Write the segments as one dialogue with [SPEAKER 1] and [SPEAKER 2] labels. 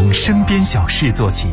[SPEAKER 1] 从身边小事做起。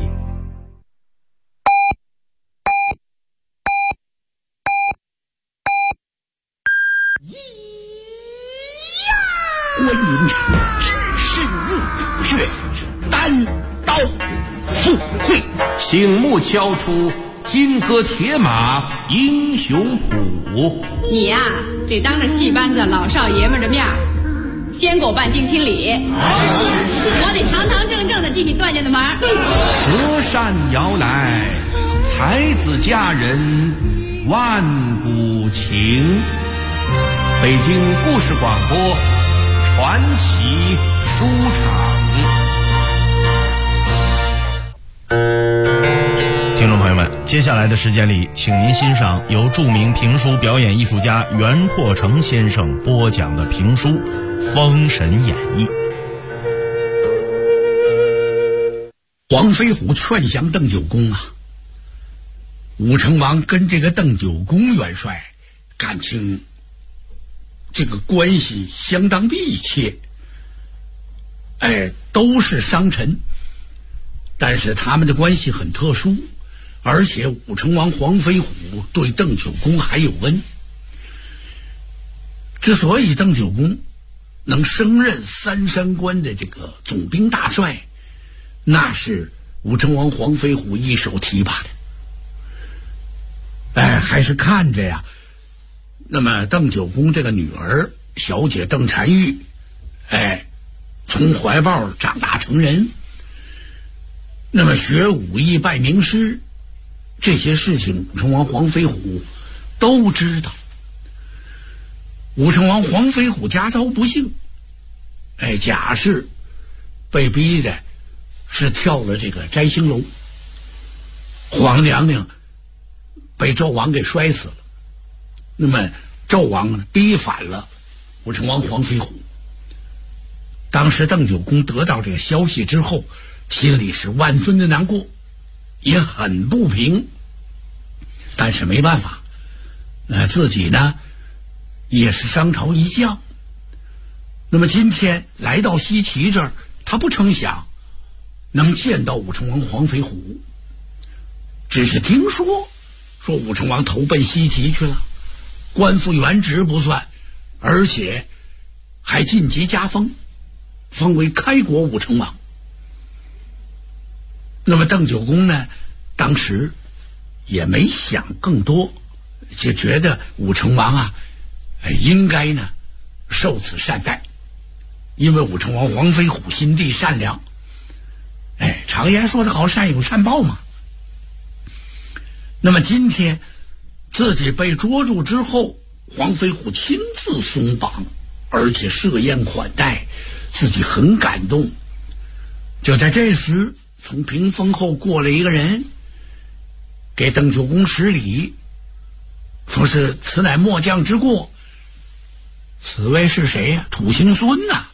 [SPEAKER 2] 观音只是入穴，单刀赴会，
[SPEAKER 3] 醒目敲出金戈铁马英雄谱。
[SPEAKER 4] 你呀，得当着戏班子老少爷们的面先给我办定亲礼，我得堂堂正正的进你段家的门。
[SPEAKER 3] 隔山遥来，才子佳人万古情。北京故事广播传奇书场。
[SPEAKER 5] 听众朋友们，接下来的时间里，请您欣赏由著名评书表演艺术家袁阔成先生播讲的评书《封神演义》。
[SPEAKER 2] 黄飞虎劝降邓九公啊，武成王跟这个邓九公元帅感情这个关系相当密切，都是商臣，但是他们的关系很特殊，而且武成王黄飞虎对邓九公还有恩。之所以邓九公能升任三山关的这个总兵大帅，那是武成王黄飞虎一手提拔的。还是看着呀，那么邓九公这个女儿小姐邓婵玉，从怀抱长大成人，那么学武艺拜名师，这些事情武成王黄飞虎都知道。武成王黄飞虎家遭不幸，贾氏被逼的是跳了这个摘星楼，皇娘娘被纣王给摔死了。那么纣王呢逼反了武成王黄飞虎。当时邓九公得到这个消息之后，心里是万分的难过，也很不平，但是没办法，自己呢也是商朝一将。那么今天来到西岐这儿，他不成想能见到武成王黄飞虎，只是听说武成王投奔西岐去了，官复原职不算，而且还晋级加封，封为开国武成王。那么邓九公呢，当时也没想更多，就觉得武成王啊，应该呢受此善待，因为武成王黄飞虎心地善良，常言说得好，善有善报嘛。那么今天自己被捉住之后，黄飞虎亲自松绑，而且设宴款待，自己很感动。就在这时，从屏风后过来一个人，给邓九公施礼，说是此乃末将之过。此位是谁呀？土行孙呐。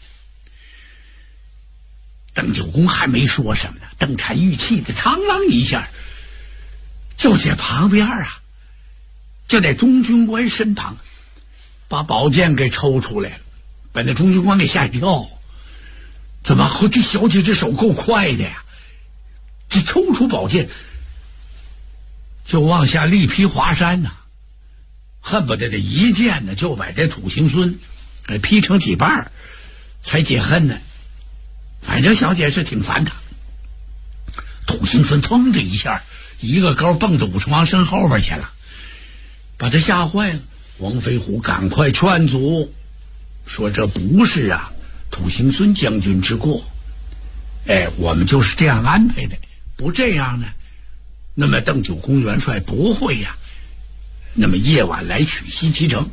[SPEAKER 2] 邓九公还没说什么呢，邓婵玉气的苍啷一下，就在旁边啊，就在中军官身旁把宝剑给抽出来了，把那中军官给吓一跳。怎么这小姐这手够快的呀，这抽出宝剑就往下力劈华山呐，恨不得这一剑呢就把这土行孙给劈成几瓣才解恨呢。反正小姐是挺烦他。土行孙噌的一下，一个高蹦到武成王身后边去了，把他吓坏了。黄飞虎赶快劝阻，说这不是啊土行孙将军之过，我们就是这样安排的，不这样呢，那么邓九公元帅不会呀，那么夜晚来取西岐城。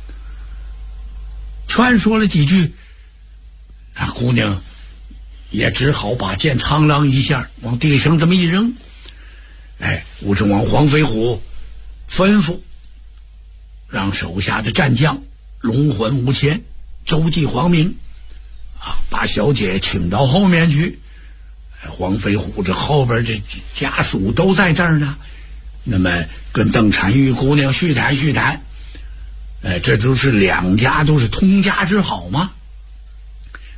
[SPEAKER 2] 劝说了几句，那姑娘也只好把剑苍啷一下往地上这么一扔。武成王黄飞虎吩咐让手下的战将龙魂无谦、周济、黄明把小姐请到后面去。黄飞虎这后边这家属都在这儿呢，那么跟邓婵玉姑娘叙谈叙谈。这就是两家都是通家之好嘛。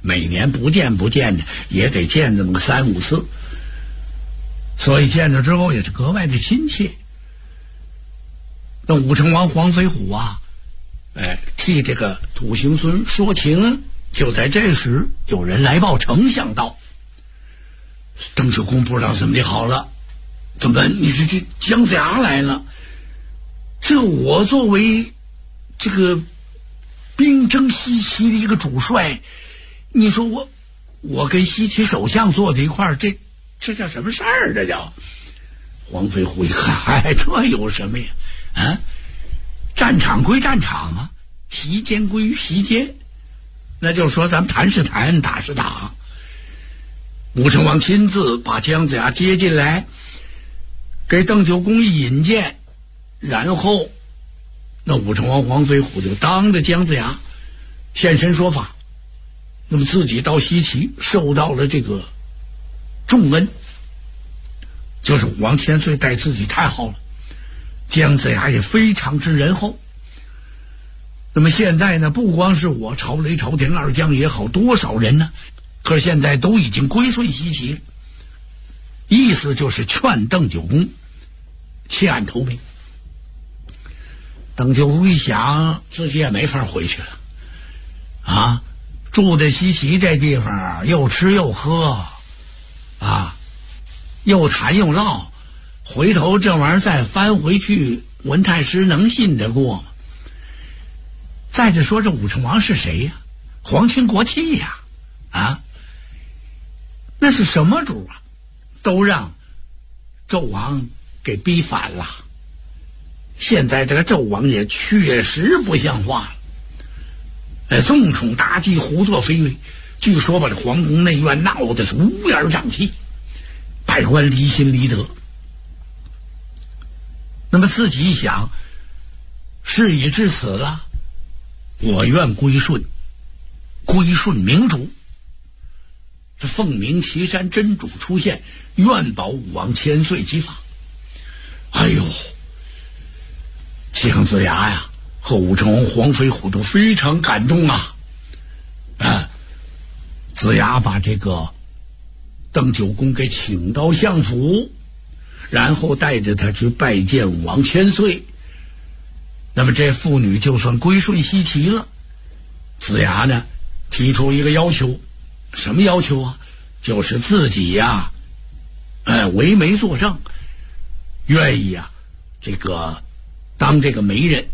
[SPEAKER 2] 每年不见的也得见这么个3、5次，所以见着之后也是格外的亲切。那武成王黄飞虎啊，替这个土行孙说情。就在这时，有人来报丞相道：邓九公不知道怎么的好了，怎么你是去姜子牙来了？这我作为这个兵征西岐的一个主帅，你说我跟西岐首相坐在一块儿，这叫什么事儿？这叫黄飞虎一看，这有什么呀？啊，战场归战场啊，席间归席间。那就说咱们谈是谈，打是打。武成王亲自把姜子牙接进来，给邓九公一引荐，然后那武成王黄飞虎就当着姜子牙现身说法，那么自己到西岐受到了这个重恩，就是武王千岁待自己太好了，姜子牙也非常之仁厚。那么现在呢，不光是我朝雷朝天二将也好，多少人呢？可是现在都已经归顺西岐了，意思就是劝邓九公弃暗投明。邓九公一想，自己也没法回去了啊，住在西岐这地方，又吃又喝啊，又谈又唠，回头这玩意儿再翻回去，文太师能信得过吗？再者说，这武成王是谁呀？皇亲国戚呀，啊，那是什么主啊？都让纣王给逼反了。现在这个纣王也确实不像话了，纵宠大计，胡作非为。据说把这皇宫内院闹得是乌烟瘴气，百官离心离德。那么自己一想，事已至此了，我愿归顺明主。这凤鸣岐山真主出现，愿保武王千岁之法。哎呦，姜子牙呀和武成王黄飞虎都非常感动啊！子牙把这个邓九公给请到相府，然后带着他去拜见武王千岁。那么这妇女就算归顺西岐了。子牙呢提出一个要求，什么要求啊？就是自己呀，为媒作证，愿意啊，这个当这个媒人，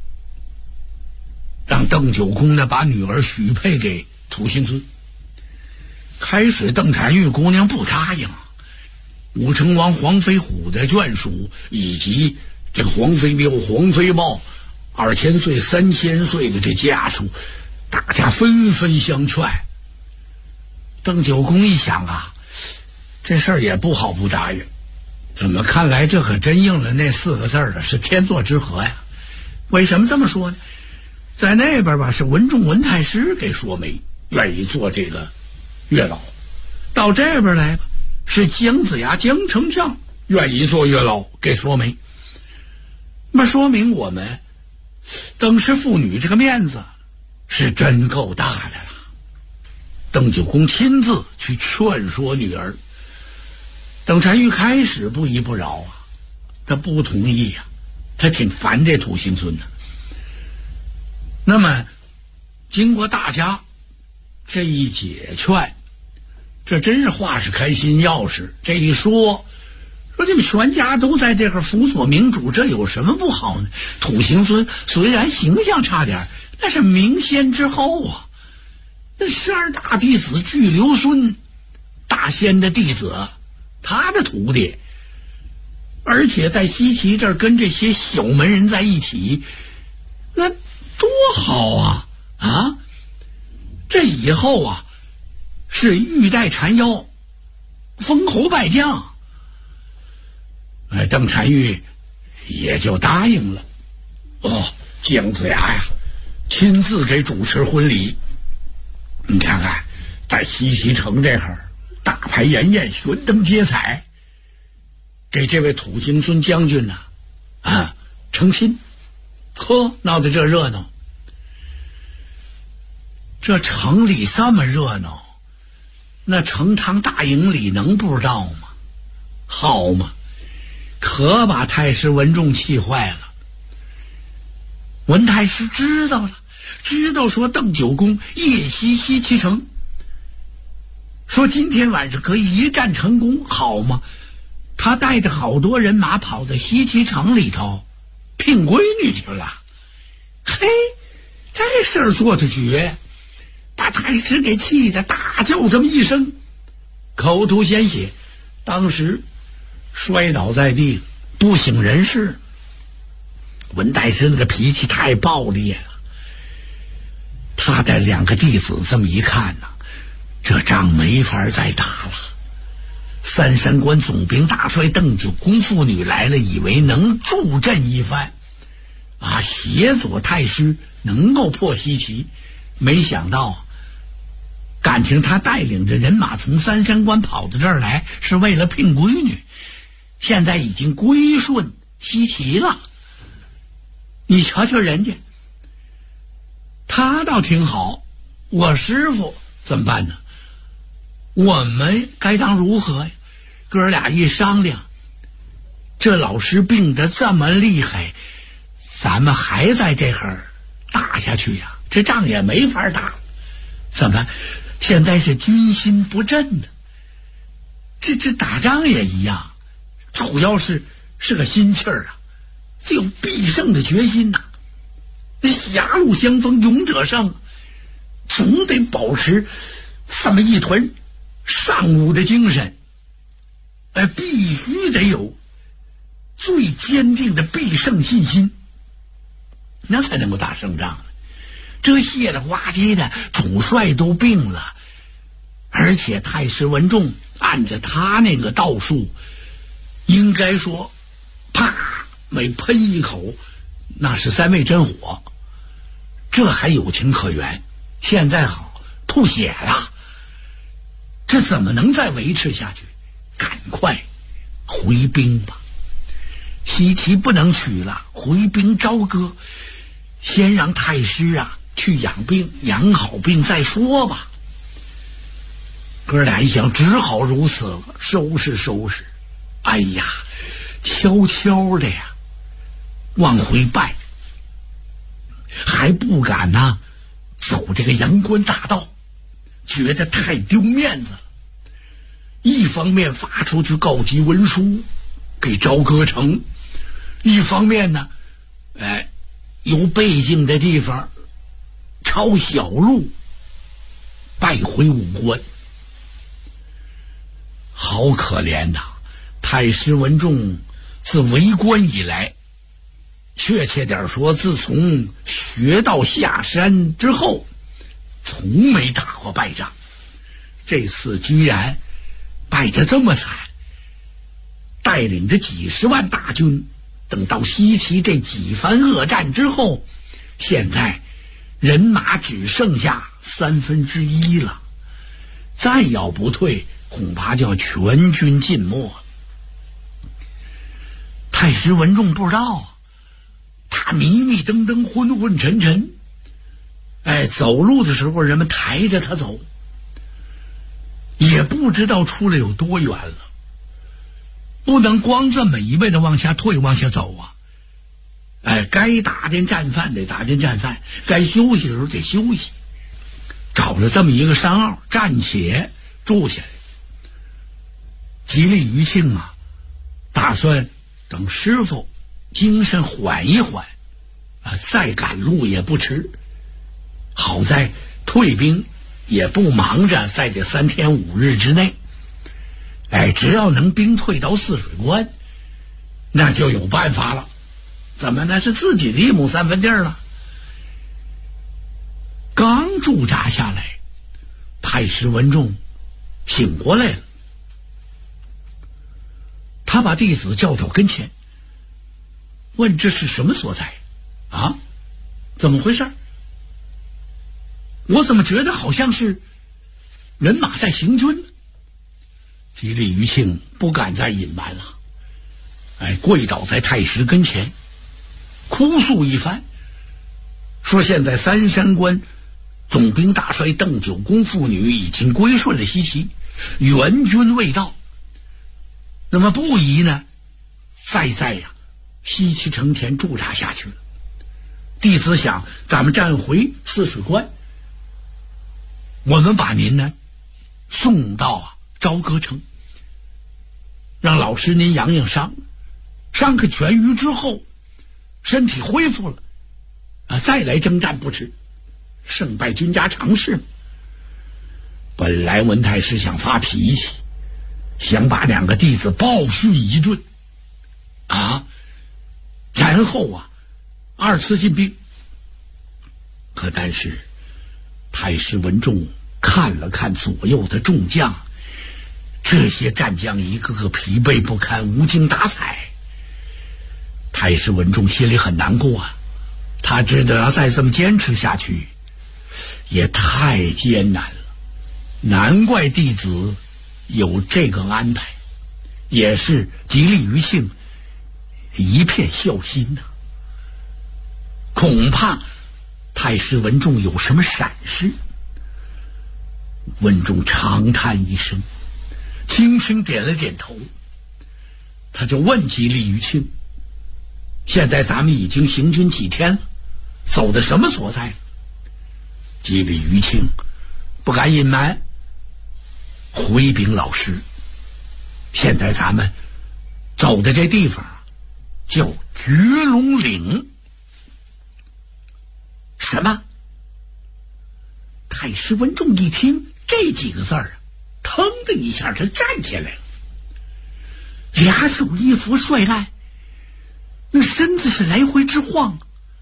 [SPEAKER 2] 让邓九公呢把女儿许配给土行孙。开始邓婵玉姑娘不答应，武成王黄飞虎的眷属以及这个黄飞彪、黄飞豹2000岁、3000岁的这家属，大家纷纷相劝。邓九公一想啊，这事儿也不好不答应，怎么看来这可真应了那4个字了，是天作之合呀。为什么这么说呢？在那边吧，是文仲文太师给说媒，愿意做这个月老；到这边来吧，是姜子牙姜丞相愿意做月老给说媒。那么说明我们邓氏妇女这个面子是真够大的了。邓九公亲自去劝说女儿，邓婵玉开始不依不饶啊，他不同意啊，他挺烦这土行孙的。那么经过大家这一解劝，这真是话是开心钥匙。这一说你们全家都在这块辅佐明主，这有什么不好呢？土行孙虽然形象差点，那是明先之后啊，那12大弟子巨留孙，大仙的弟子，他的徒弟，而且在西岐这儿跟这些小门人在一起，那多好啊！啊，这以后啊是玉带缠腰，封侯拜将。邓婵玉也就答应了。姜子牙呀亲自给主持婚礼。你看看在西岐城这儿大排筵宴，悬灯结彩，给这位土行孙将军呢成亲，闹得这热闹。 这城里这么热闹，那成汤大营里能不知道吗？好嘛，可把太师文仲气坏了。文太师知道了，知道说邓九公夜袭西岐城，说今天晚上可以一战成功，好嘛，他带着好多人马跑到西岐城里头聘闺女去了。嘿，这事儿做得绝，把太师给气得大叫这么一声，口吐鲜血，当时摔倒在地，不省人事。文太师那个脾气太暴烈了，他的两个弟子这么一看呢，这仗没法再打了。三山关总兵大帅邓九公父女来了，以为能助阵一番啊，协佐太师能够破西岐，没想到感情他带领着人马从三山关跑到这儿来是为了聘闺女，现在已经归顺西岐了。你瞧瞧人家，他倒挺好，我师父怎么办呢？我们该当如何呀？哥俩一商量，这老师病得这么厉害，咱们还在这儿打下去呀，这仗也没法打。怎么现在是军心不振呢？这打仗也一样，主要是个心气儿啊，只有必胜的决心呐。狭路相逢勇者胜，总得保持这么一团尚武的精神，必须得有最坚定的必胜信心，那才能够打胜仗。这谢了花街的主帅都病了，而且太师文仲按着他那个道术，应该说啪每喷一口那是3味真火，这还有情可原。现在好吐血了，这怎么能再维持下去？赶快回兵吧，西岐不能取了，回兵朝歌，先让太师啊去养病，养好病再说吧。哥俩一想，只好如此了，收拾。哎呀，悄悄的呀往回拜，还不敢呢走这个阳关大道，觉得太丢面子了。一方面发出去告急文书给朝歌城，一方面呢由背景的地方抄小路拜回武关。好可怜呐，太师文仲自为官以来，确切点说自从学到下山之后，从没打过败仗，这次居然败得这么惨，带领着几十万大军，等到西岐这几番恶战之后，现在人马只剩下1/3了，再要不退，恐怕就要全军尽没。太师文仲不知道，他迷迷瞪瞪昏昏沉沉，走路的时候人们抬着他走，也不知道出来有多远了，不能光这么一味的往下退往下走啊。该打点战犯得打点战犯，该休息的时候得休息。找了这么一个山坳暂且住下来。吉利余庆啊，打算等师傅精神缓一缓再赶路也不迟。好在退兵也不忙着在这3天5日之内，只要能兵退到泗水关，那就有办法了。怎么那是自己的1亩3分地了。刚驻扎下来，太师文仲醒过来了，他把弟子叫到跟前，问这是什么所在啊？怎么回事？我怎么觉得好像是人马在行军呢？吉利余庆不敢再隐瞒了，跪倒在太师跟前，哭诉一番，说现在三山关总兵大帅邓九公父女已经归顺了西岐，援军未到，那么不宜呢再在西岐城前驻扎下去了。弟子想，咱们站回泗水关，我们把您呢送到朝歌城，让老师您养养伤，伤可痊愈之后，身体恢复了再来征战不迟，胜败君家常事。本来文太师想发脾气，想把两个弟子暴训一顿然后二次进兵。可但是太师文仲看了看左右的众将，这些战将一个个疲惫不堪，无精打采。太师文仲心里很难过他知道要再这么坚持下去也太艰难了，难怪弟子有这个安排，也是极力于庆一片孝心恐怕太师文仲有什么闪失。文仲长叹一声，轻轻点了点头，他就问极力于庆，现在咱们已经行军几天了，走的什么所在？极力于庆不敢隐瞒，回禀老师，现在咱们走的这地方叫绝龙岭。什么？太师文仲一听这几个字腾的一下他站起来了，俩手一扶帅案，那身子是来回直晃。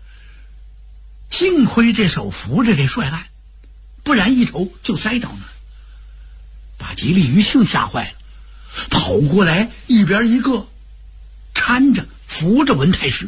[SPEAKER 2] 幸亏这手扶着这帅案，不然一头就栽到那儿，把极力于庆吓坏了，跑过来一边一个搀着扶着文太师，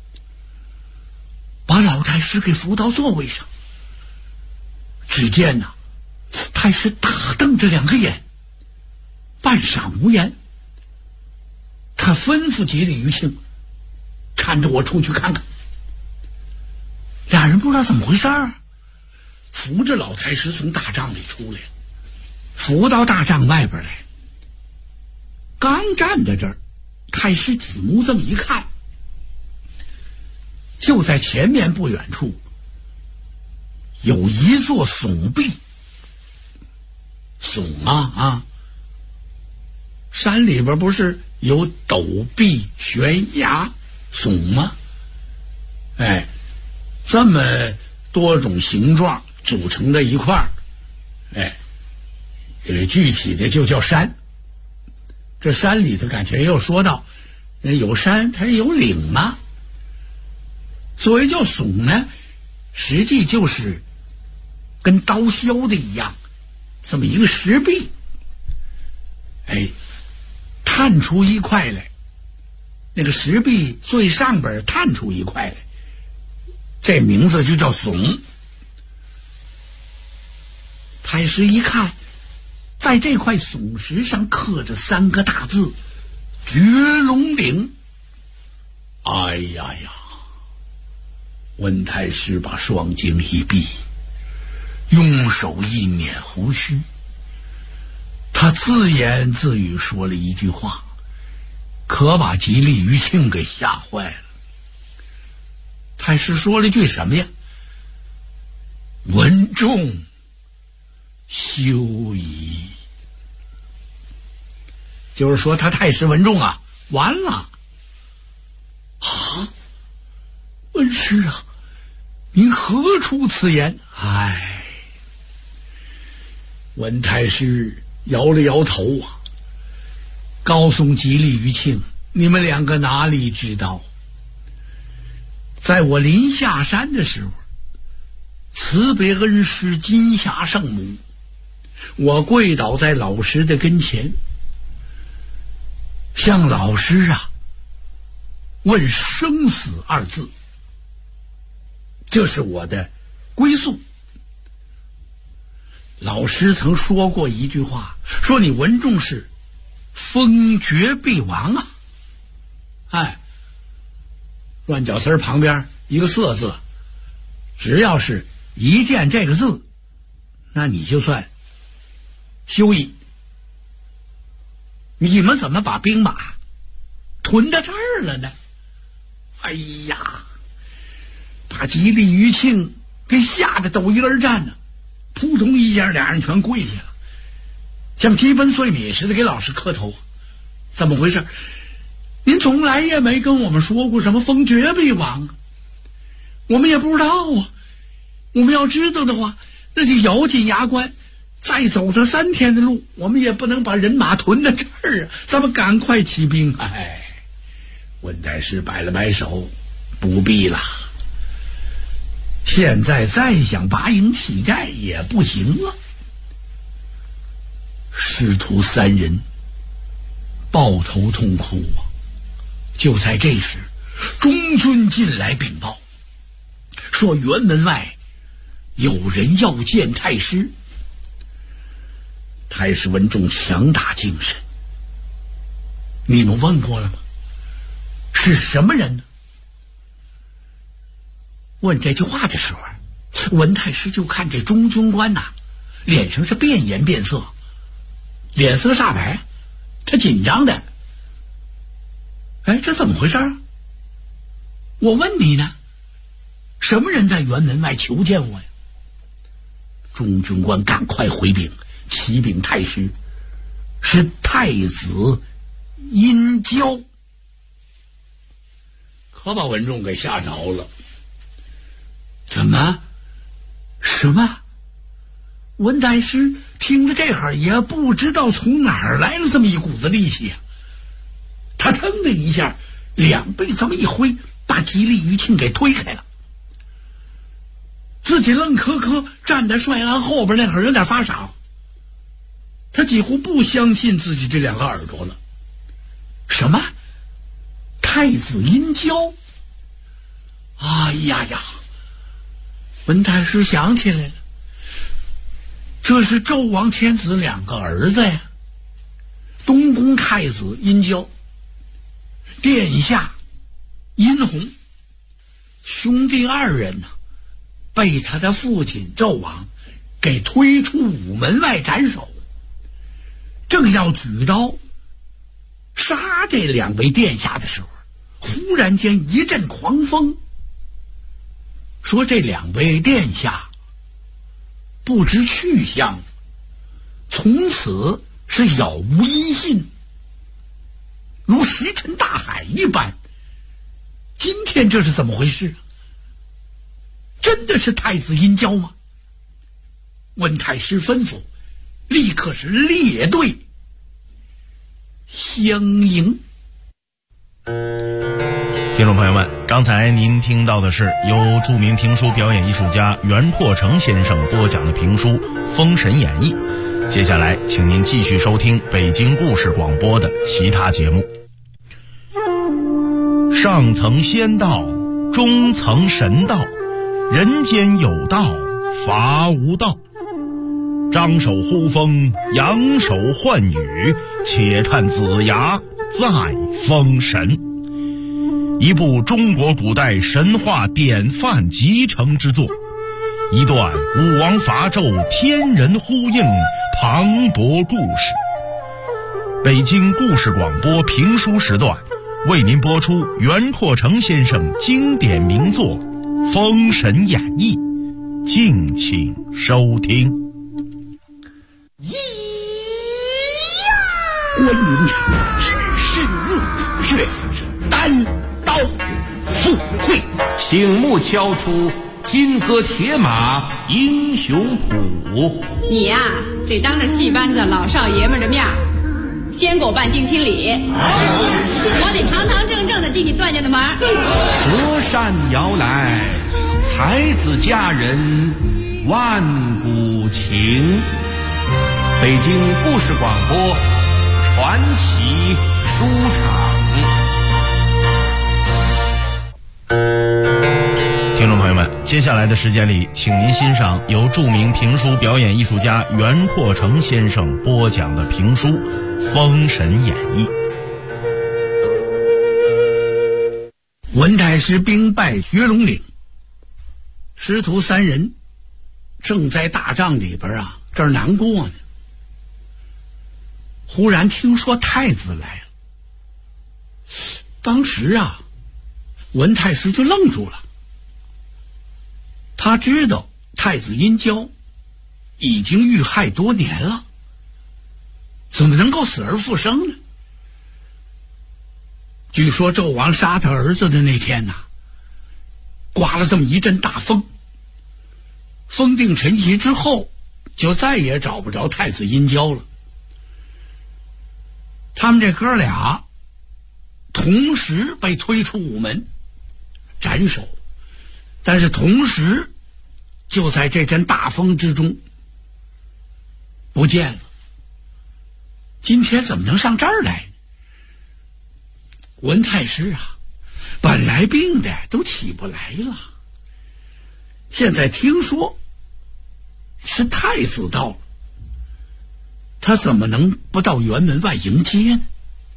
[SPEAKER 2] 把老太师给扶到座位上。只见太师大瞪着两个眼，半晌无言。他吩咐极力于庆搀着我出去看看。俩人不知道怎么回事扶着老太师从大帐里出来，扶到大帐外边来。刚站在这儿，太师举目这么一看，就在前面不远处有一座耸壁。耸山里边不是有陡壁悬崖耸吗？这么多种形状组成的一块具体的就叫山。这山里头感觉又说到有山它有岭吗？所谓叫耸呢，实际就是跟刀削的一样，这么一个石壁探出一块来，那个石壁最上边探出一块来，这名字就叫耸。太师一看，在这块耸石上刻着3个大字绝龙岭。哎呀呀！温太师把双睛一闭，用手一捻胡须，他自言自语说了一句话，可把极力于庆给吓坏了。太师说了句什么呀？文仲休矣。就是说他太师文仲完了。文师您何出此言？文太师摇了摇头告诉极力于庆，你们两个哪里知道，在我临下山的时候，辞别恩师金霞圣母，我跪倒在老师的跟前，向老师问生死2字，这是我的归宿。老师曾说过一句话，说你文仲是封爵必亡乱角丝旁边一个色字，只要是一见这个字，那你就算休矣。你们怎么把兵马屯到这儿了呢？哎呀，把吉利、余庆给吓得抖衣而战呢，扑通一下，俩人全跪下了，像鸡奔碎米似的给老师磕头。怎么回事？您从来也没跟我们说过什么封爵必王啊，我们也不知道啊。我们要知道的话，那就咬紧牙关，再走这3天的路，我们也不能把人马屯到这儿啊！咱们赶快起兵。哎，温太师摆了摆手，不必了。现在再想拔营起寨也不行了。师徒3人抱头痛哭啊！就在这时，中军进来禀报，说辕门外有人要见太师。太师闻众强打精神，你们问过了吗？是什么人呢？问这句话的时候，文太师就看这中军官呐，脸上是变颜变色，脸色煞白，他紧张的。哎，这怎么回事？我问你呢，什么人在辕门外求见我呀？中军官赶快回禀，启禀太师，是太子殷郊。可把文仲给吓着了。怎么？什么？文太师听着这会儿也不知道从哪儿来了这么一股子力气呀、他腾的一下，两臂这么一挥，把吉利、余庆给推开了。自己愣磕磕站在帅安后边，那会儿有点发傻，他几乎不相信自己这2个耳朵了。什么？太子殷郊？哎呀呀！文太师想起来了，这是纣王天子2个儿子呀，东宫太子殷郊，殿下殷洪，兄弟2人呢，被他的父亲纣王给推出午门外斩首，正要举刀杀这2位殿下的时候，忽然间一阵狂风，说这2位殿下不知去向，从此是杳无音信，如石沉大海一般。今天这是怎么回事？真的是太子殷郊吗？温太师吩咐，立刻是列队相迎。
[SPEAKER 5] 听众朋友们，刚才您听到的是由著名评书表演艺术家袁拓成先生播讲的评书《封神演义》。接下来请您继续收听北京故事广播的其他节目。上层仙道，中层神道，人间有道，伐无道。张手呼风，扬手唤雨，且看子牙再封神。一部中国古代神话典范集成之作，一段武王伐纣天人呼应磅礴故事。北京故事广播评书时段为您播出袁拓成先生经典名作《封神演义》，敬请收听。
[SPEAKER 2] 关云长只身入血，单刀赴会，
[SPEAKER 3] 醒目敲出金戈铁马英雄谱。
[SPEAKER 4] 你呀、得当着戏班子老少爷们的面先给我办定亲礼，我得堂堂正正的进你段家的门。
[SPEAKER 3] 隔山遥来，才子佳人万古情。北京故事广播传奇书场。
[SPEAKER 5] 听众朋友们，接下来的时间里，请您欣赏由著名评书表演艺术家袁拓成先生播讲的评书《封神演义》。
[SPEAKER 2] 文太师兵败学龙岭，师徒3人正在大帐里边啊，这儿难过呢。忽然听说太子来了，当时啊，文太师就愣住了。他知道太子殷郊已经遇害多年了，怎么能够死而复生呢？据说纣王杀他儿子的那天呐，刮了这么一阵大风，风定尘息之后，就再也找不着太子殷郊了。他们这哥俩同时被推出午门斩首，但是同时就在这阵大风之中不见了。今天怎么能上这儿来呢？文太师啊，本来病的都起不来了，现在听说是太子到了，他怎么能不到辕门外迎接呢？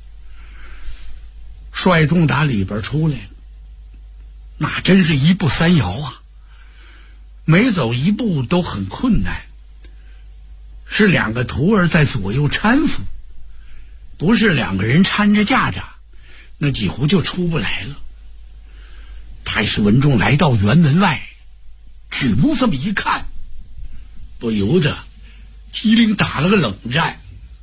[SPEAKER 2] 帅仲打里边出来了，那真是一步三摇啊，每走一步都很困难，是两个徒儿在左右搀扶，不是两个人搀着架着，那几乎就出不来了。太师文仲来到辕门外，举目这么一看，不由得机灵打了个冷战，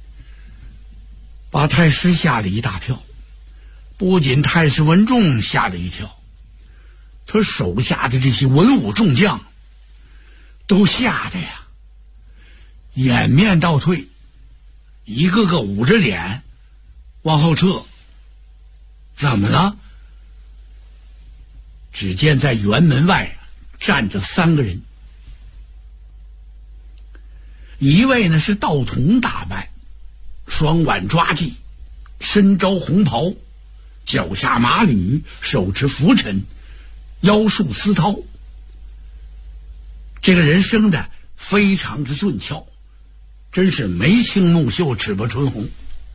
[SPEAKER 2] 把太师吓了一大跳。不仅太师文仲吓了一跳，他手下的这些文武众将都吓得呀掩面倒退，一个个捂着脸往后撤。怎么了？只见在辕门外站着3个人，一位呢是道童打扮，双挽抓髻，身着红袍，脚下马履，手持拂尘，腰束丝绦。这个人生的非常之俊俏，真是眉清目秀，齿不唇红。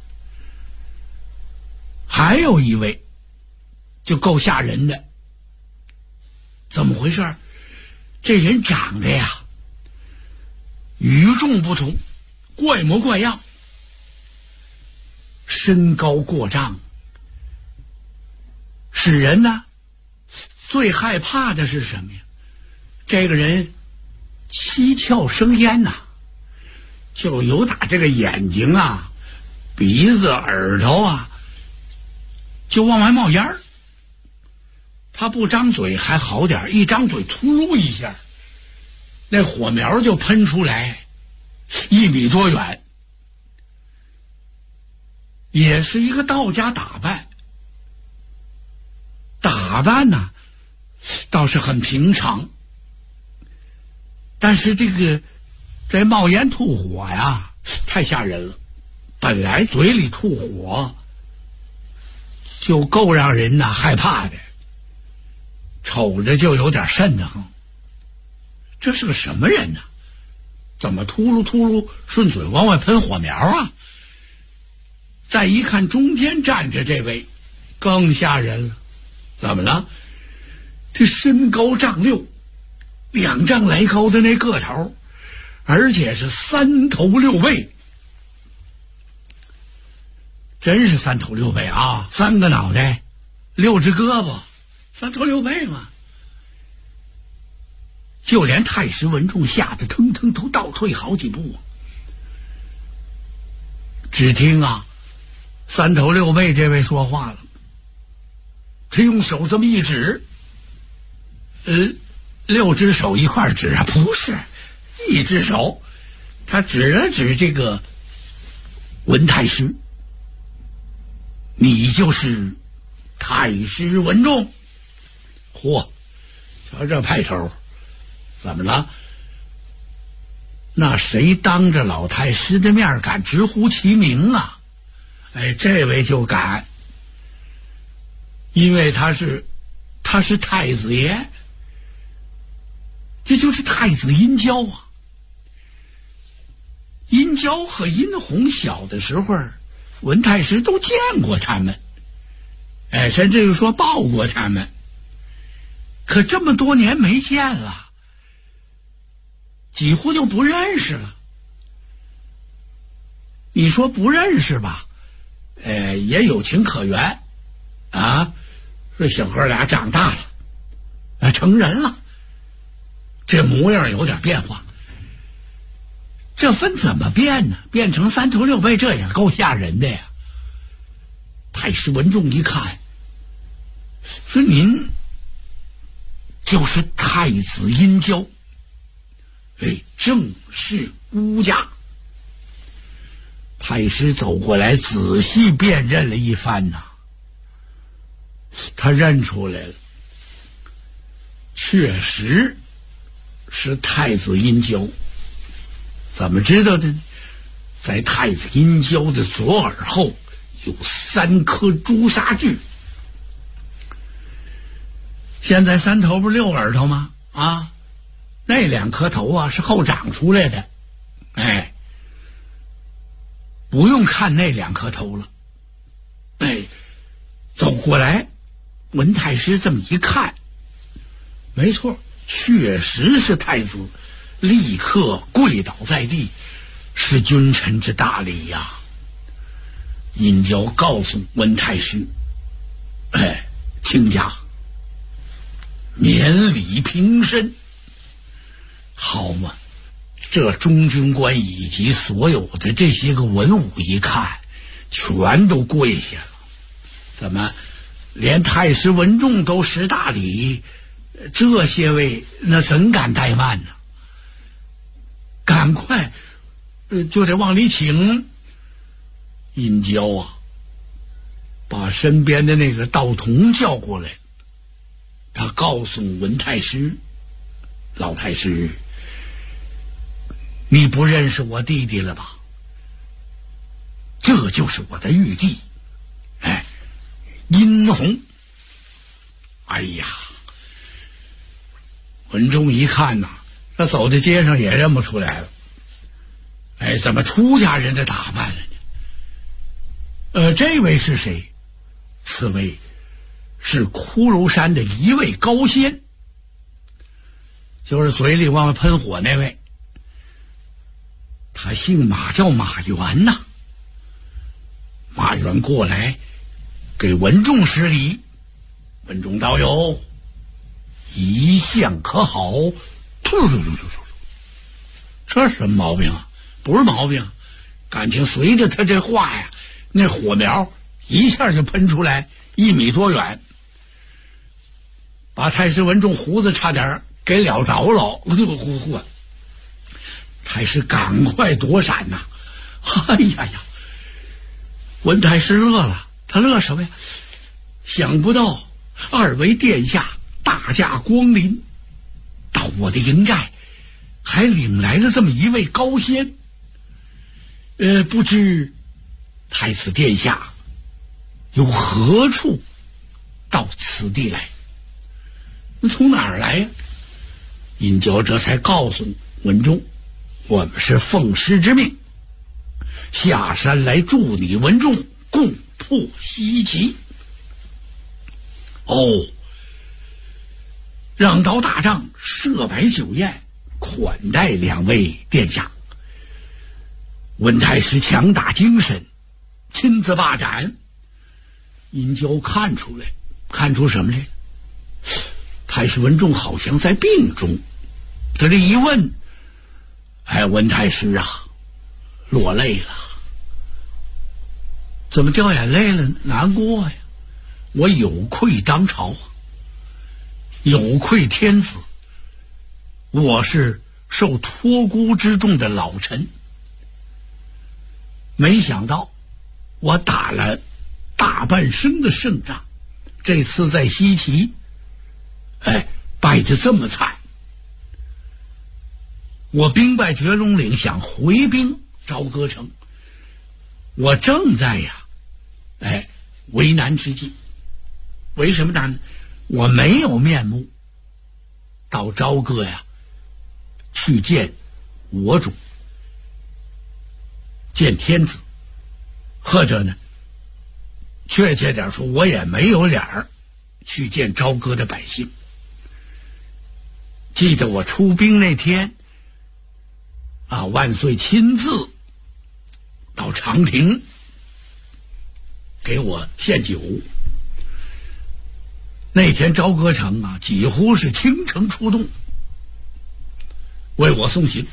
[SPEAKER 2] 还有一位就够吓人的，怎么回事？这人长得呀与众不同，怪模怪样，身高过丈，使人呢最害怕的是什么呀？这个人七窍生烟呐，就有打这个眼睛啊、鼻子、耳朵啊就往外冒烟儿。他不张嘴还好点，一张嘴突噜一下，那火苗就喷出来1米多远。也是一个道家打扮呢倒是很平常，但是这冒烟吐火呀太吓人了，本来嘴里吐火就够让人害怕的，瞅着就有点瘆得慌。这是个什么人呢？怎么秃噜秃噜顺嘴往外喷火苗啊？再一看中间站着这位更吓人了。怎么了？这身高丈6，2丈来高的那个头，而且是3头6臂，真是3头6臂啊！3个脑袋，6只胳膊，3头6臂嘛。就连太师文仲吓得腾腾都倒退好几步。只听3头6臂这位说话了，他用手这么一指，6只手一块指啊，不是1只手，他指了指这个文太师，你就是太师文仲。嚯，瞧这派头，怎么了？那谁当着老太师的面敢直呼其名啊？这位就敢，因为他是太子爷，这就是太子殷郊啊。殷郊和殷红小的时候，文太师都见过他们，甚至于说抱过他们，可这么多年没见了， 几乎就不认识了。你说不认识吧，也有情可原啊。这小哥俩长大了，成人了，这模样有点变化。这分怎么变呢？变成三头六臂，这也够吓人的呀。太师文仲一看，说：“您就是太子殷郊，正是孤家。”太师走过来，仔细辨认了一番呐，他认出来了，确实是太子殷郊。怎么知道的呢？在太子殷郊的左耳后有3颗朱砂痣。现在3头不是6耳朵吗？啊，那2颗头啊是后长出来的。不用看那2颗头了。走过来，文太师这么一看，没错，确实是太子，立刻跪倒在地，是君臣之大礼呀。殷郊告诉文太师：“卿家免礼平身。”好嘛，这中军官以及所有的这些个文武一看，全都跪下了。怎么连太师文仲都识大礼，这些位那怎敢怠慢呢？赶快就得往里请。殷郊啊，把身边的那个道童叫过来，他告诉文太师：“老太师，你不认识我弟弟了吧？这就是我的玉帝，殷红。”哎呀，文仲一看呐，这走在街上也认不出来了。怎么出家人的打扮了呢？这位是谁？此位是骷髅山的一位高仙，就是嘴里往外喷火那位。他姓马，叫马元呐。马元过来给文仲施礼。文仲道友，一向可好？这什么毛病啊？不是毛病，感情随着他这话呀，那火苗一下就喷出来1米多远，把太师文仲胡子差点给燎着了。太师赶快躲闪呐！哎呀呀，文太师乐了，他乐什么呀？想不到2位殿下大驾光临，到我的营寨，还领来了这么一位高仙。不知太子殿下由何处到此地来？从哪儿来呀？殷郊这才告诉文仲，我们是奉师之命，下山来助你文仲共破西岐。让刀大帐，设摆酒宴，款待2位殿下。文太师强打精神，亲自罢斩。殷郊看出什么来？太师文仲好像在病中。他这一问，文太师啊，落泪了。怎么掉眼泪了？难过呀！我有愧当朝，有愧天子。我是受托孤之重的老臣，没想到我打了大半生的胜仗，这次在西岐，败得这么惨。我兵败绝龙岭，想回兵朝歌城，我正在为难之际。为什么难？我没有面目到朝歌去见我主，见天子，或者呢，确切点说，我也没有脸儿去见朝歌的百姓。记得我出兵那天， 万岁亲自到长亭给我献酒。那天朝歌城几乎是倾城出动，为我送行。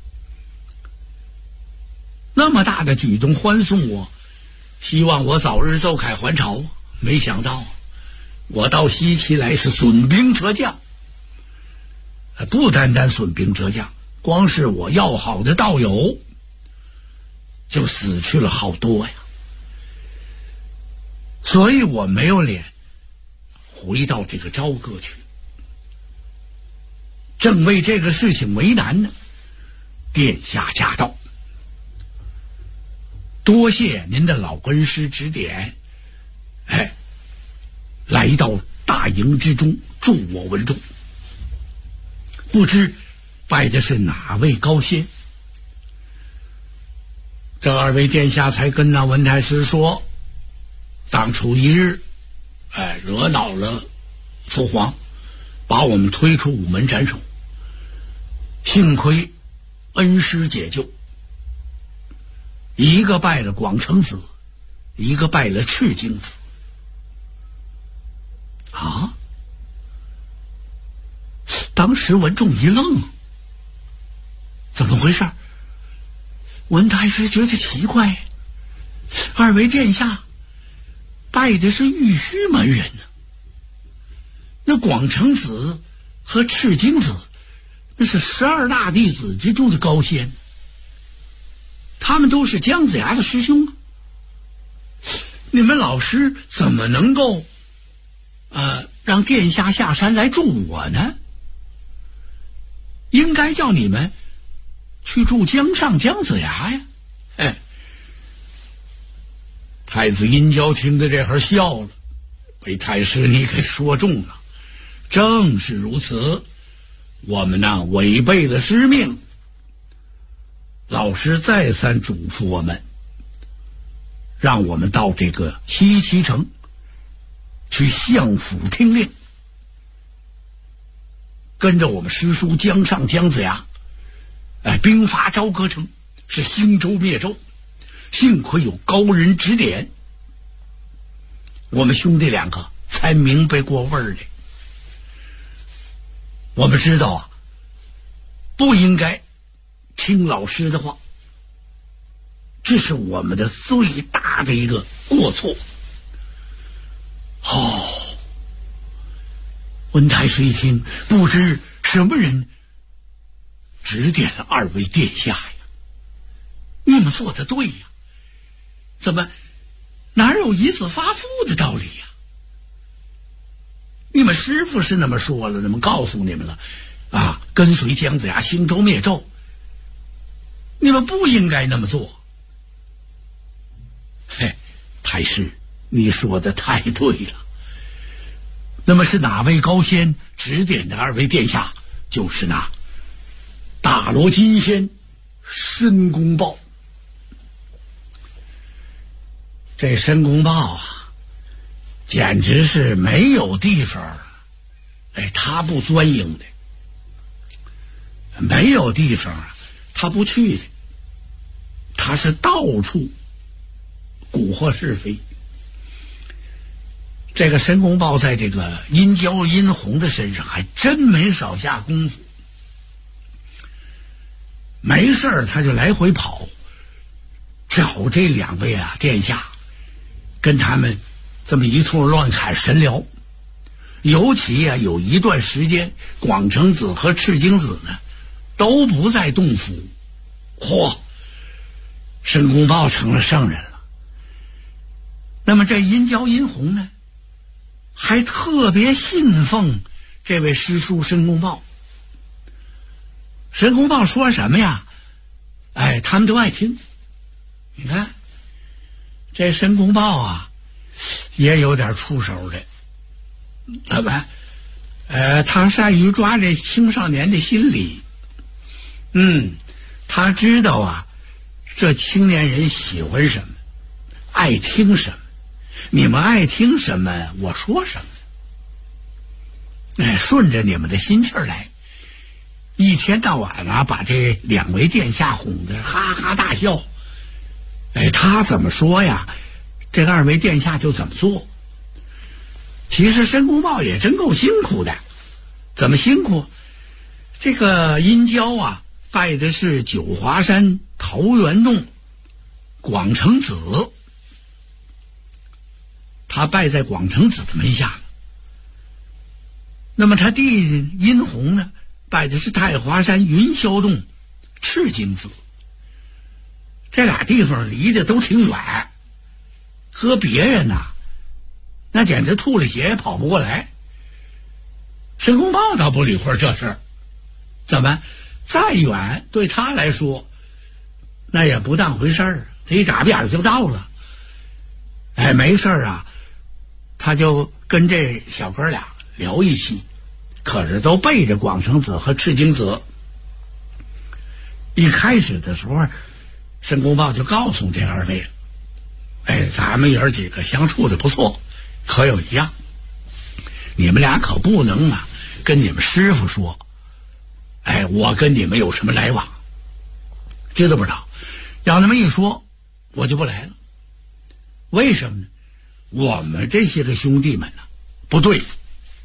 [SPEAKER 2] 那么大的举动欢送我，希望我早日奏凯还朝。没想到我到西岐来是损兵折将，不单单损兵折将，光是我要好的道友就死去了好多呀。所以我没有脸回到这个朝歌去。正为这个事情为难呢，殿下驾到，多谢您的老恩师指点，来到大营之中，助我文仲。不知拜的是哪位高仙？这二位殿下才跟那文太师说，当初一日惹恼了父皇，把我们推出午门斩首，幸亏恩师解救，一个拜了广成子，一个拜了赤精子。当时文仲一愣，怎么回事？文太师觉得奇怪，二位殿下拜的是玉虚门人呢，那广成子和赤精子那是12大弟子之中的高仙，他们都是姜子牙的师兄啊。你们老师怎么能够让殿下下山来助我呢？应该叫你们去助姜尚、姜子牙呀。太子殷郊听得这会儿笑了，被太师你给说中了。正是如此，我们违背了师命。老师再三嘱咐我们，让我们到这个西岐城去相府听令，跟着我们师叔姜尚、姜子牙兵伐朝歌城，是兴周灭纣。幸亏有高人指点，我们兄弟两个才明白过味儿来。我们知道不应该听老师的话，这是我们的最大的一个过错。文太师一听，不知什么人指点了二位殿下呀？你们做的对呀，怎么哪有以子发父的道理呀？你们师父是那么说了，那么告诉你们了跟随姜子牙兴周灭纣，你们不应该那么做。太师你说的太对了。那么是哪位高仙指点的二位殿下？就是那大罗金仙申公豹。这申公豹简直是没有地方他不钻营的，没有地方他不去的，他是到处蛊惑是非。这个申公豹在这个殷郊、殷红的身上还真没少下功夫，没事他就来回跑，找这两位殿下，跟他们这么一通乱砍神聊。尤其有一段时间，广成子和赤精子呢都不在洞府，申公豹成了圣人了。那么这殷郊、殷红呢还特别信奉这位师叔申公豹。申公豹说什么呀他们都爱听。你看这申公豹也有点出手的。怎么他善于抓这青少年的心理。他知道这青年人喜欢什么，爱听什么，你们爱听什么我说什么，顺着你们的心气儿来， 一天到晚啊，把这两位殿下哄得哈哈大笑。他怎么说呀，这二位殿下就怎么做。其实申公豹也真够辛苦的。怎么辛苦？这个殷郊啊，拜的是九华山桃源洞广成子，他拜在广成子的门下。那么他弟殷洪呢，拜的是太华山云霄洞赤精子。这俩地方离得都挺远，和别人呐，那简直吐了血也跑不过来。申公豹倒不理会这事儿，怎么再远对他来说那也不当回事儿，他一眨眼就到了。没事啊，他就跟这小哥俩聊一起，可是都背着广成子和赤精子。一开始的时候，申公豹就告诉这二位，咱们爷儿几个相处的不错，可有一样，你们俩可不能啊跟你们师傅说，我跟你们有什么来往，知道不知道？要那么一说，我就不来了。为什么呢？我们这些个兄弟们呢，不对付，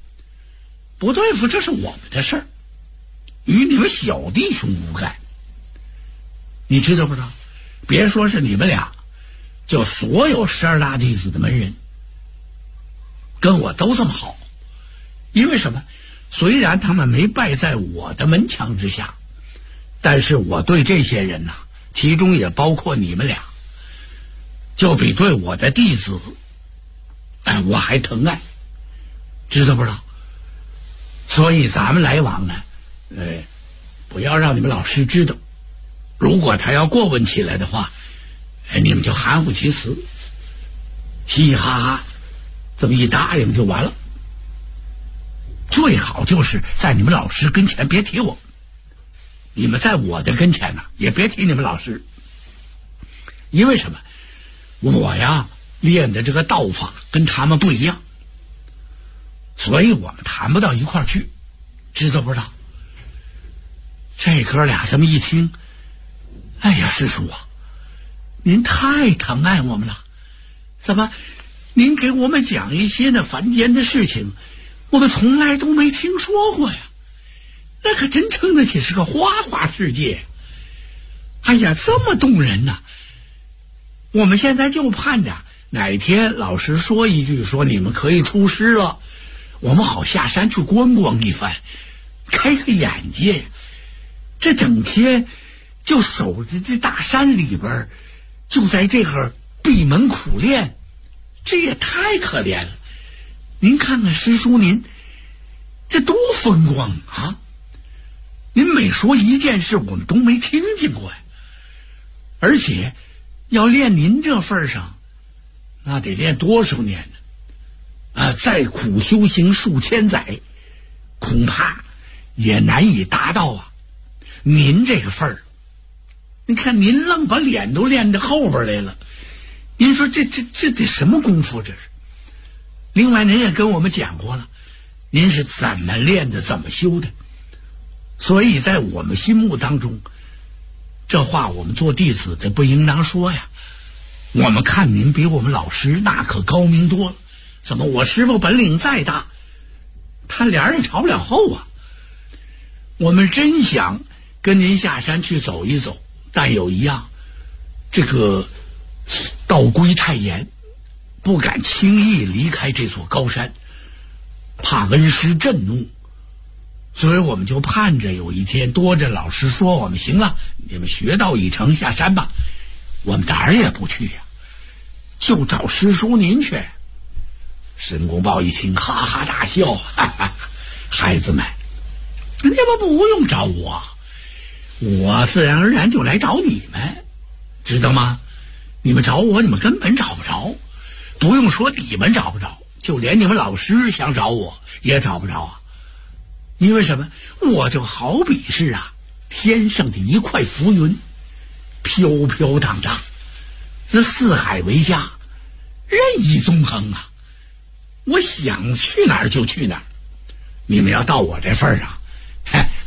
[SPEAKER 2] 这是我们的事儿，与你们小弟兄无干。你知道不知道？别说是你们俩，就所有12大弟子的门人跟我都这么好。因为什么？虽然他们没拜在我的门墙之下，但是我对这些人呐，其中也包括你们俩，就比对我的弟子我还疼爱，知道不知道？所以咱们来往呢，不要让你们老师知道。如果他要过问起来的话，你们就含糊其辞，嘻嘻哈哈这么一答应就完了。最好就是在你们老师跟前别提我，你们在我的跟前呢也别提你们老师。因为什么？我呀练的这个道法跟他们不一样，所以我们谈不到一块儿去，知道不知道？这哥俩这么一听，哎呀，师叔啊，您太疼爱我们了，怎么您给我们讲一些那凡间的事情，我们从来都没听说过呀，那可真称得起是个花花世界。哎呀，这么动人呐！我们现在就盼着哪天老师说一句，说你们可以出师了，我们好下山去观光一番，开个眼界呀。这整天就守着这大山里边，就在这个闭门苦练，这也太可怜了。您看看师叔您这多风光啊！您每说一件事我们都没听见过呀，而且要练您这份上，那得练多少年呢？再苦修行数千载，恐怕也难以达到啊您这个份儿。你看您愣把脸都练到后边来了，您说这得什么功夫这是？另外您也跟我们讲过了，您是怎么练的，怎么修的，所以在我们心目当中，这话我们做弟子的不应当说呀。我们看您比我们老师那可高明多了，怎么我师傅本领再大，他脸也朝不了后啊。我们真想跟您下山去走一走，但有一样，这个道规太严，不敢轻易离开这座高山，怕恩师震怒，所以我们就盼着有一天多着老师说我们行了，你们学道已成，下山吧，我们哪儿也不去呀，就找师叔您去。申公豹一听哈哈大笑，哈哈，孩子们，你们不用找我，我自然而然就来找你们，知道吗？你们找我，你们根本找不着，不用说你们找不着，就连你们老师想找我也找不着啊。因为什么？我就好比是天上的一块浮云，飘飘荡荡，这四海为家，任意纵横啊，我想去哪儿就去哪儿。你们要到我这份儿上，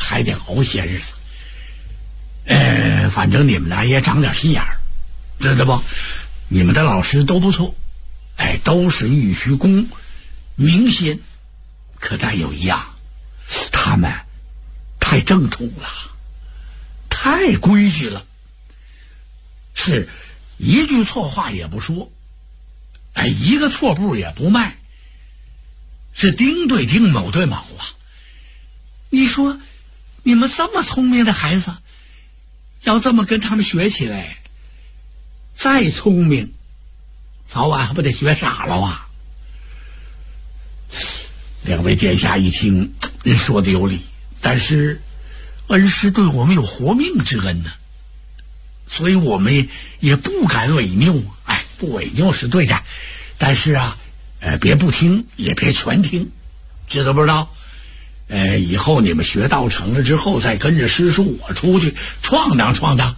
[SPEAKER 2] 还得熬些日子。反正你们俩也长点心眼儿，知道不？你们的老师都不错，都是玉虚宫名仙，可但有一样，他们太正统了，太规矩了，是一句错话也不说，一个错步也不迈，是丁对丁，卯对卯啊！你说你们这么聪明的孩子，要这么跟他们学起来，再聪明早晚还不得学傻了啊！两位殿下一听，人说的有理，但是恩师对我们有活命之恩呢，所以我们也不敢违拗。不违拗是对的，但是别不听，也别全听，知道不知道？以后你们学道成了之后，再跟着师叔我出去闯荡闯荡，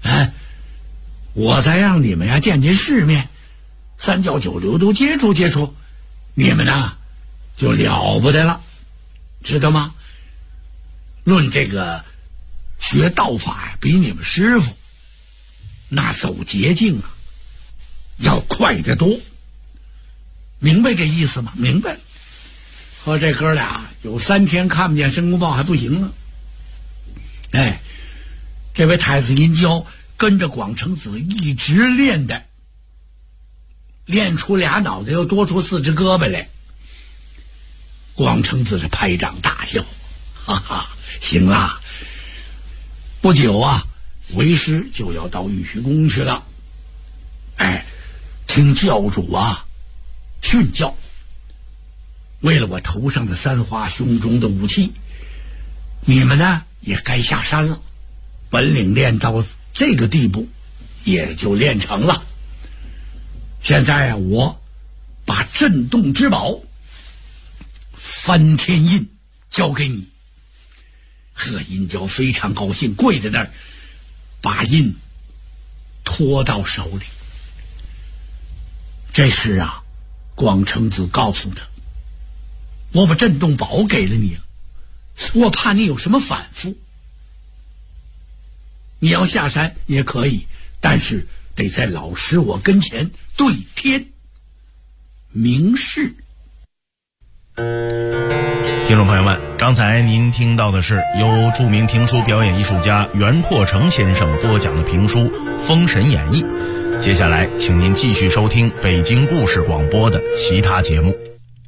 [SPEAKER 2] 我再让你们见见世面，三教九流都接触接触，你们呢就了不得了，知道吗？论这个学道法比你们师傅那走捷径要快得多，明白这意思吗？明白。和这哥俩有3天看不见申公豹还不行了。这位太子殷郊跟着广成子一直练出俩脑袋又多出4只胳膊来。广成子是拍掌大笑，哈哈，行了。不久为师就要到玉虚宫去了，听教主训教。为了我头上的3花，胸中的武器，你们呢也该下山了。本领练到这个地步，也就练成了。现在我把震动之宝翻天印交给你。贺殷郊非常高兴，跪在那儿把印托到手里。这时广成子告诉他，我把震动宝给了你了，我怕你有什么反复。你要下山也可以，但是得在老师我跟前对天明示。
[SPEAKER 5] 听众朋友们，刚才您听到的是由著名评书表演艺术家袁阔成先生播讲的评书《封神演义》。接下来请您继续收听北京故事广播的其他节目。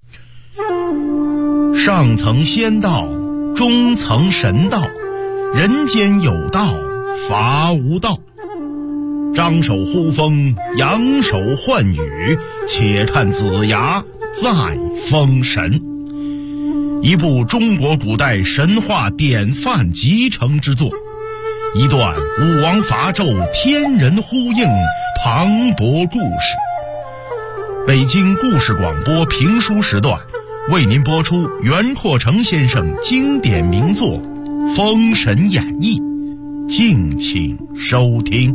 [SPEAKER 5] 上层仙道，中层神道，人间有道，伐无道。张手呼风，扬手唤雨，且看子牙在封神。一部中国古代神话典范集成之作，一段武王伐纣天人呼应磅礴故事。北京故事广播评书时段为您播出袁阔成先生经典名作《封神演义》，敬请收听。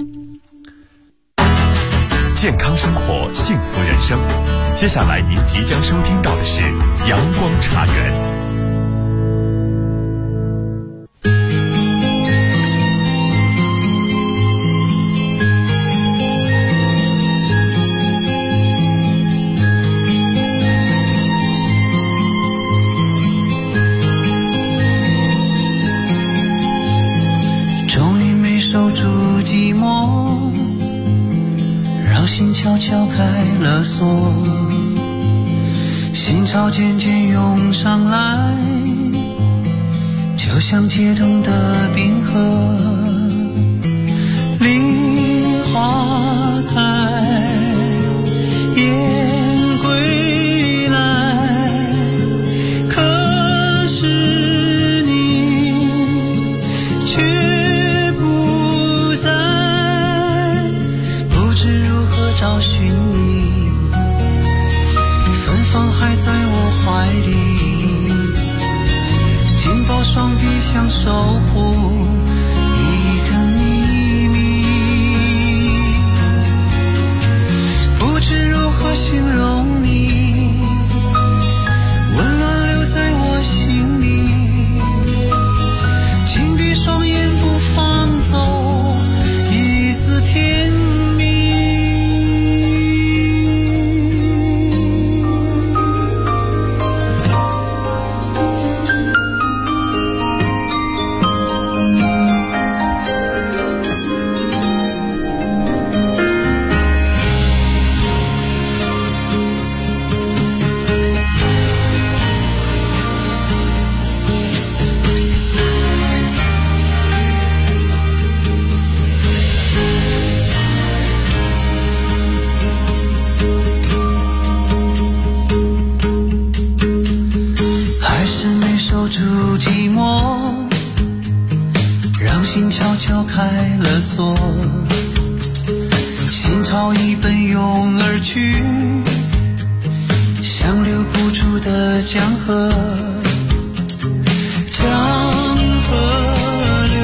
[SPEAKER 1] 健康生活，幸福人生。接下来您即将收听到的是阳光茶园。
[SPEAKER 6] 终于没守住寂寞，让心悄悄开了锁，心潮渐渐涌上来，就像解冻的冰河。梨花开，雁归来，可是你却不在，不知如何找寻你，芬芳还在我怀里，紧抱双臂想守护一个秘密，不知如何形容你，温暖留在我心里， 江河，江河流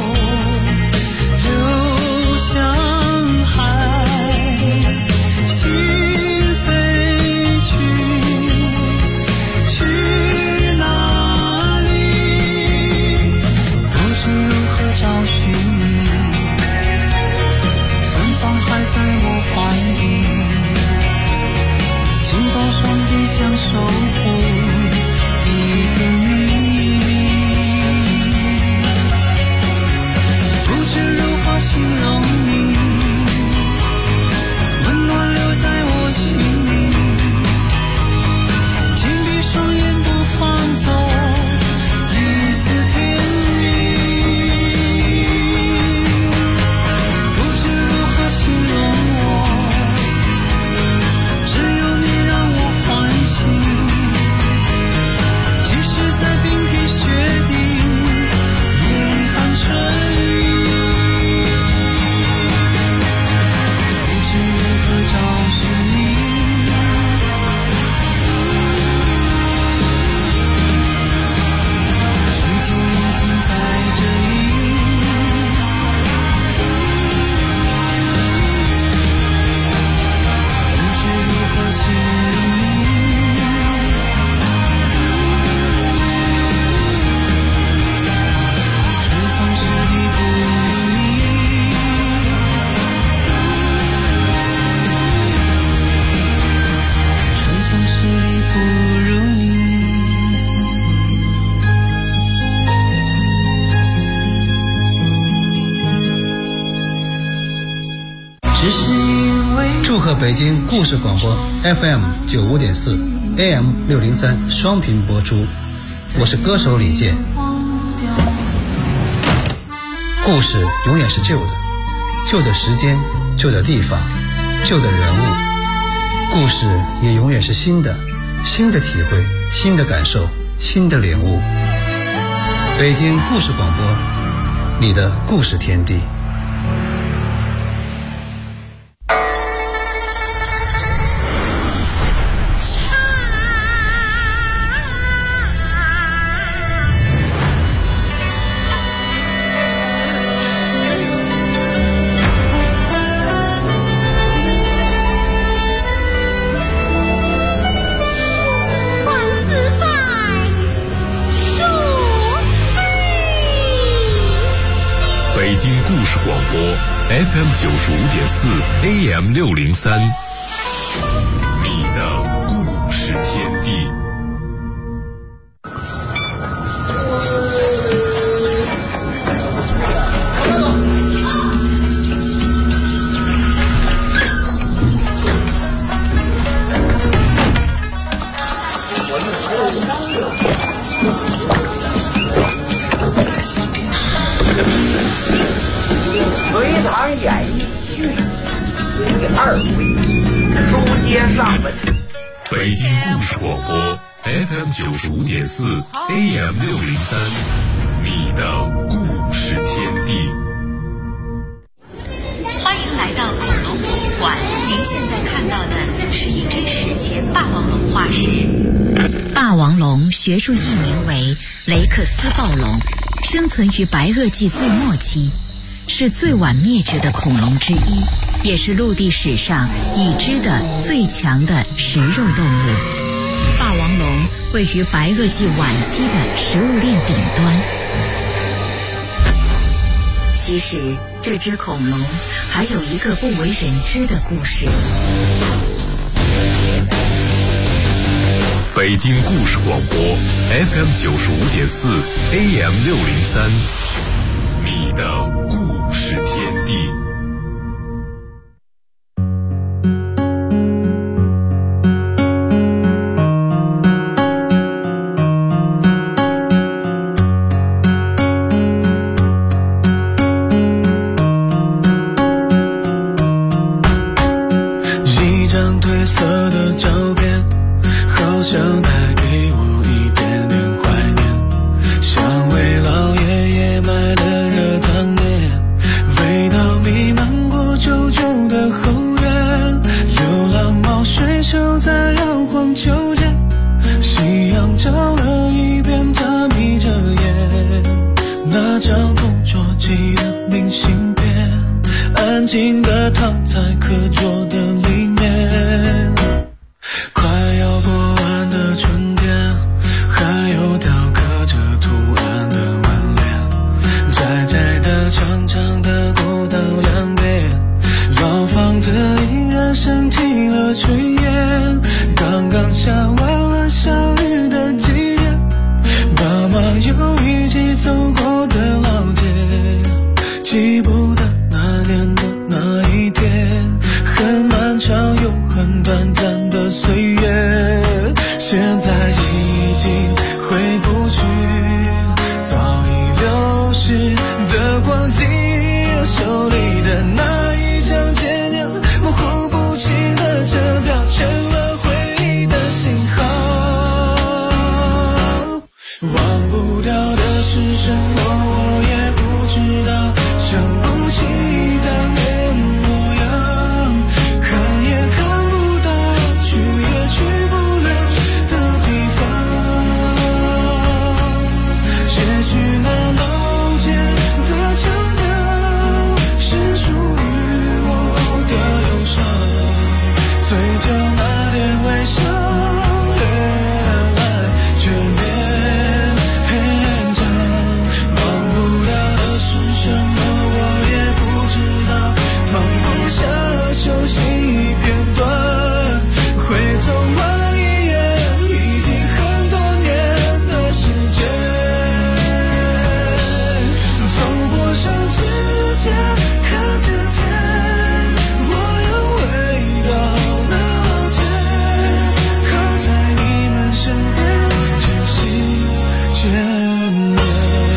[SPEAKER 6] 向海，心飞去哪里？不知如何找寻你，芬芳还在我怀里，紧抱双臂想守护一个秘密，不知如何形容你，温暖留在我心里，紧闭双眼不放走一丝甜蜜，不知如何形容我，只有你让我欢喜，即使在冰天雪地严寒春雨，不知如何找寻你，春天已经在这里，不知如何形容你，春风十里不如你，春风十里不如你。只是因为
[SPEAKER 7] 祝贺北京故事广播 FM 95.4 AM 603双频播出，我是歌手李健。故事永远是旧的，旧的时间，旧的地方，旧的人物。故事也永远是新的，新的体会，新的感受，新的领悟。北京故事广播，你的故事天地。
[SPEAKER 1] 北京故事广播 FM 95.4 AM 603，你的故事天地。
[SPEAKER 8] 隋唐演艺剧第2回书接上文。
[SPEAKER 1] 北京故事广播 FM 95.4 AM 603，你的故事天地。
[SPEAKER 9] 欢迎来到恐龙博物馆，您现在看到的是一只史前霸王龙化石。霸王龙学术译名为雷克斯暴龙，生存于白垩纪最末期，是最晚灭绝的恐龙之一，也是陆地史上已知的最强的食肉动物。霸王龙位于白垩纪晚期的食物链顶端。其实这只恐龙还有一个不为人知的故事。
[SPEAKER 1] 北京故事广播 FM 95.4 AM 603，你的故事天地。
[SPEAKER 6] 一张褪色的照片，好像带给我一点点怀念，像为老爷爷买的热汤面，味道弥漫过旧旧的后院，流浪猫睡熟在摇晃秋千，夕阳静地躺在课桌的里面。快要过完的春天，还有雕刻着图案的门帘，窄窄的长长的过道两边，老房子依然升起了炊烟。刚刚下完了小雨的季节，爸妈又一起走过的老街，记不得那年的那一天，很漫长又很短暂的岁月，现在已经回不去早已流逝的光景，手里的那一张渐渐模糊不清的车票，全了回忆的信号。忘不掉的是什么我也不知道，想不起当年模样，看也看不到，去也去不了的地方。也许那老街的腔调是属于我的忧伤，嘴角那点微笑却勉强。忘不了的是什么我也不知道，放不下熟悉片段，会走完一页已经很多年的时间。走过上指甲看着天，我要回到那老街，靠在你们身边渐行渐远。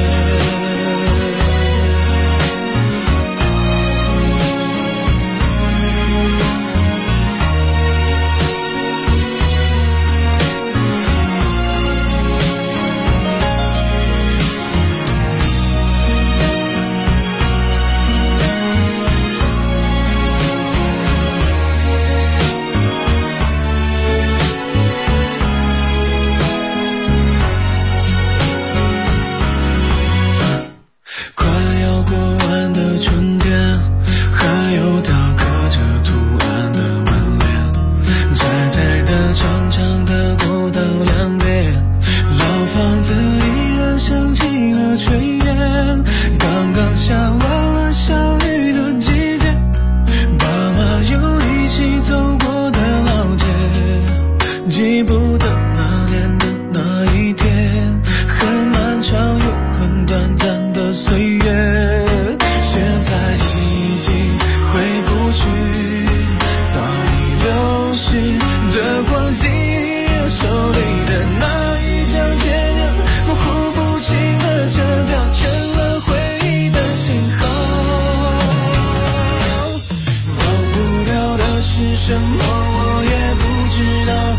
[SPEAKER 6] 快要过完的春天，还有雕刻着图案的门帘，窄窄的长长的过道两边，老房子依然升起了炊烟。刚刚下完了小雨的季节，爸妈又一起走过的老街，记不得那年的那一天，很漫长又很短暂的岁月，现在已经回不去早已流逝的光景，手里的那一张渐渐模糊不清的车票，全了回忆的信号。忘不了的是什么